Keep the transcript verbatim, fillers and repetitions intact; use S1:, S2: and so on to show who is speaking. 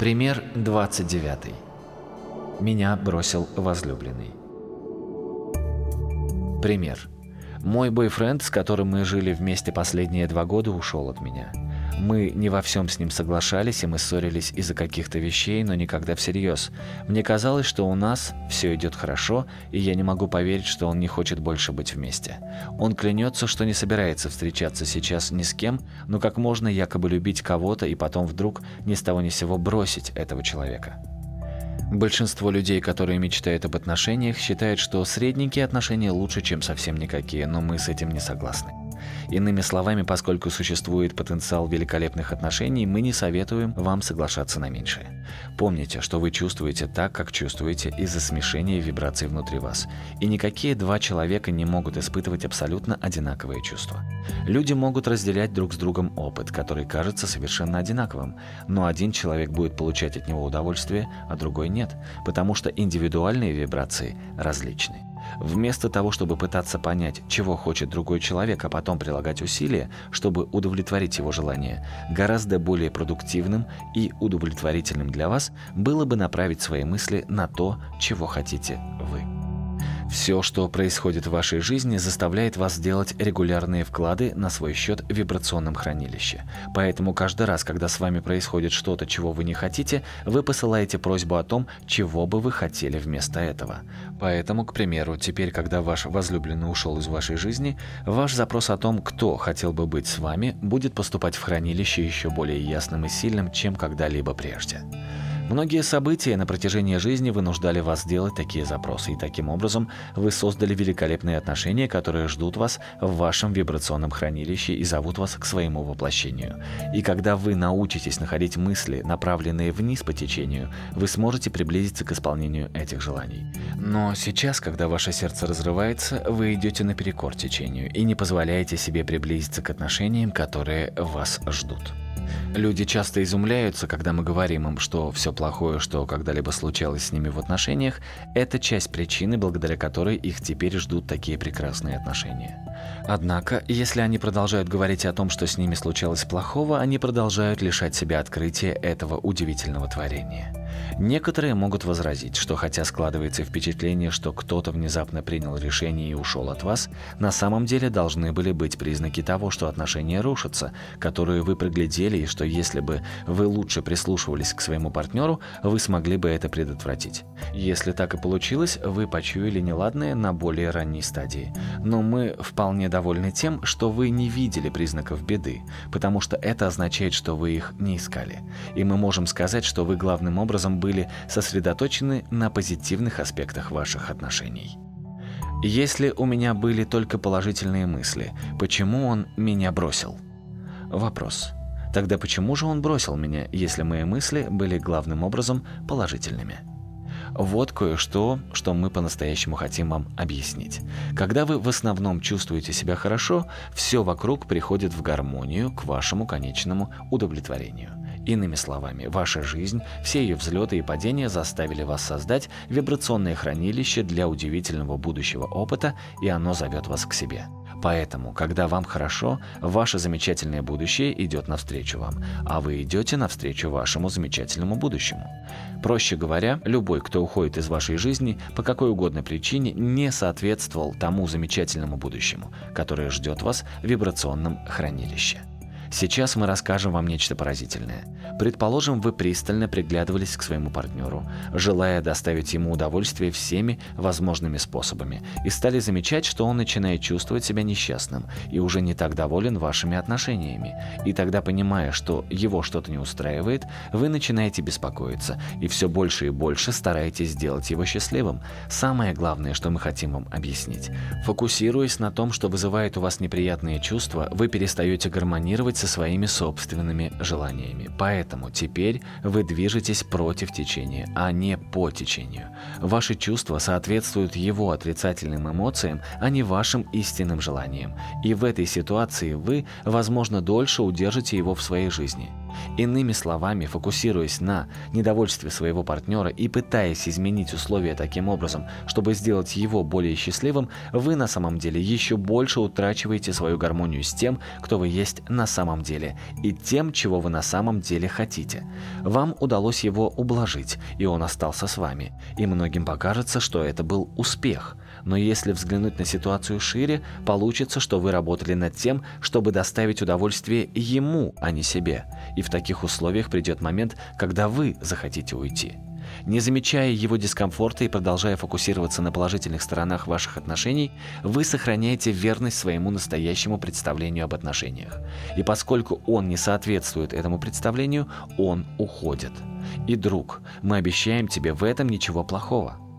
S1: Пример двадцать девятый. Меня бросил возлюбленный. Пример. Мой бойфренд, с которым мы жили вместе последние два года, ушел от меня. Мы не во всем с ним соглашались, и мы ссорились из-за каких-то вещей, но никогда всерьез. Мне казалось, что у нас все идет хорошо, и я не могу поверить, что он не хочет больше быть вместе. Он клянется, что не собирается встречаться сейчас ни с кем, но как можно якобы любить кого-то и потом вдруг ни с того ни с сего бросить этого человека. Большинство людей, которые мечтают об отношениях, считают, что средненькие отношения лучше, чем совсем никакие, но мы с этим не согласны. Иными словами, поскольку существует потенциал великолепных отношений, мы не советуем вам соглашаться на меньшее. Помните, что вы чувствуете так, как чувствуете из-за смешения вибраций внутри вас. И никакие два человека не могут испытывать абсолютно одинаковые чувства. Люди могут разделять друг с другом опыт, который кажется совершенно одинаковым, но один человек будет получать от него удовольствие, а другой нет, потому что индивидуальные вибрации различны. Вместо того, чтобы пытаться понять, чего хочет другой человек, а потом прилагать усилия, чтобы удовлетворить его желания, гораздо более продуктивным и удовлетворительным для вас было бы направить свои мысли на то, чего хотите вы. Все, что происходит в вашей жизни, заставляет вас делать регулярные вклады на свой счет в вибрационном хранилище. Поэтому каждый раз, когда с вами происходит что-то, чего вы не хотите, вы посылаете просьбу о том, чего бы вы хотели вместо этого. Поэтому, к примеру, теперь, когда ваш возлюбленный ушел из вашей жизни, ваш запрос о том, кто хотел бы быть с вами, будет поступать в хранилище еще более ясным и сильным, чем когда-либо прежде. Многие события на протяжении жизни вынуждали вас делать такие запросы, и таким образом вы создали великолепные отношения, которые ждут вас в вашем вибрационном хранилище и зовут вас к своему воплощению. И когда вы научитесь находить мысли, направленные вниз по течению, вы сможете приблизиться к исполнению этих желаний. Но сейчас, когда ваше сердце разрывается, вы идете наперекор течению и не позволяете себе приблизиться к отношениям, которые вас ждут. Люди часто изумляются, когда мы говорим им, что все плохое, что когда-либо случалось с ними в отношениях, это часть причины, благодаря которой их теперь ждут такие прекрасные отношения. Однако, если они продолжают говорить о том, что с ними случалось плохого, они продолжают лишать себя открытия этого удивительного творения. Некоторые могут возразить, что хотя складывается впечатление, что кто-то внезапно принял решение и ушел от вас, на самом деле должны были быть признаки того, что отношения рушатся, которые вы проглядели, и что если бы вы лучше прислушивались к своему партнеру, вы смогли бы это предотвратить. Если так и получилось, вы почуяли неладное на более ранней стадии. Но мы вполне довольны тем, что вы не видели признаков беды, потому что это означает, что вы их не искали. И мы можем сказать, что вы главным образом были сосредоточены на позитивных аспектах ваших отношений. Если у меня были только положительные мысли, почему он меня бросил? Вопрос. Тогда почему же он бросил меня, если мои мысли были главным образом положительными? Вот кое-что, что мы по-настоящему хотим вам объяснить. Когда вы в основном чувствуете себя хорошо, все вокруг приходит в гармонию к вашему конечному удовлетворению. Иными словами, ваша жизнь, все ее взлеты и падения заставили вас создать вибрационное хранилище для удивительного будущего опыта, и оно зовет вас к себе. Поэтому, когда вам хорошо, ваше замечательное будущее идет навстречу вам, а вы идете навстречу вашему замечательному будущему. Проще говоря, любой, кто уходит из вашей жизни, по какой угодно причине не соответствовал тому замечательному будущему, которое ждет вас в вибрационном хранилище. Сейчас мы расскажем вам нечто поразительное. Предположим, вы пристально приглядывались к своему партнеру, желая доставить ему удовольствие всеми возможными способами, и стали замечать, что он начинает чувствовать себя несчастным и уже не так доволен вашими отношениями. И тогда, понимая, что его что-то не устраивает, вы начинаете беспокоиться и все больше и больше стараетесь сделать его счастливым. Самое главное, что мы хотим вам объяснить. Фокусируясь на том, что вызывает у вас неприятные чувства, вы перестаете гармонировать со своими собственными желаниями. Поэтому теперь вы движетесь против течения, а не по течению. Ваши чувства соответствуют его отрицательным эмоциям, а не вашим истинным желаниям. И в этой ситуации вы, возможно, дольше удержите его в своей жизни. Иными словами, фокусируясь на недовольстве своего партнера и пытаясь изменить условия таким образом, чтобы сделать его более счастливым, вы на самом деле еще больше утрачиваете свою гармонию с тем, кто вы есть на самом самом деле, и тем, чего вы на самом деле хотите. Вам удалось его ублажить, и он остался с вами. И многим покажется, что это был успех. Но если взглянуть на ситуацию шире, получится, что вы работали над тем, чтобы доставить удовольствие ему, а не себе. И в таких условиях придет момент, когда вы захотите уйти. Не замечая его дискомфорта и продолжая фокусироваться на положительных сторонах ваших отношений, вы сохраняете верность своему настоящему представлению об отношениях. И поскольку он не соответствует этому представлению, он уходит. И, друг, мы обещаем тебе в этом ничего плохого.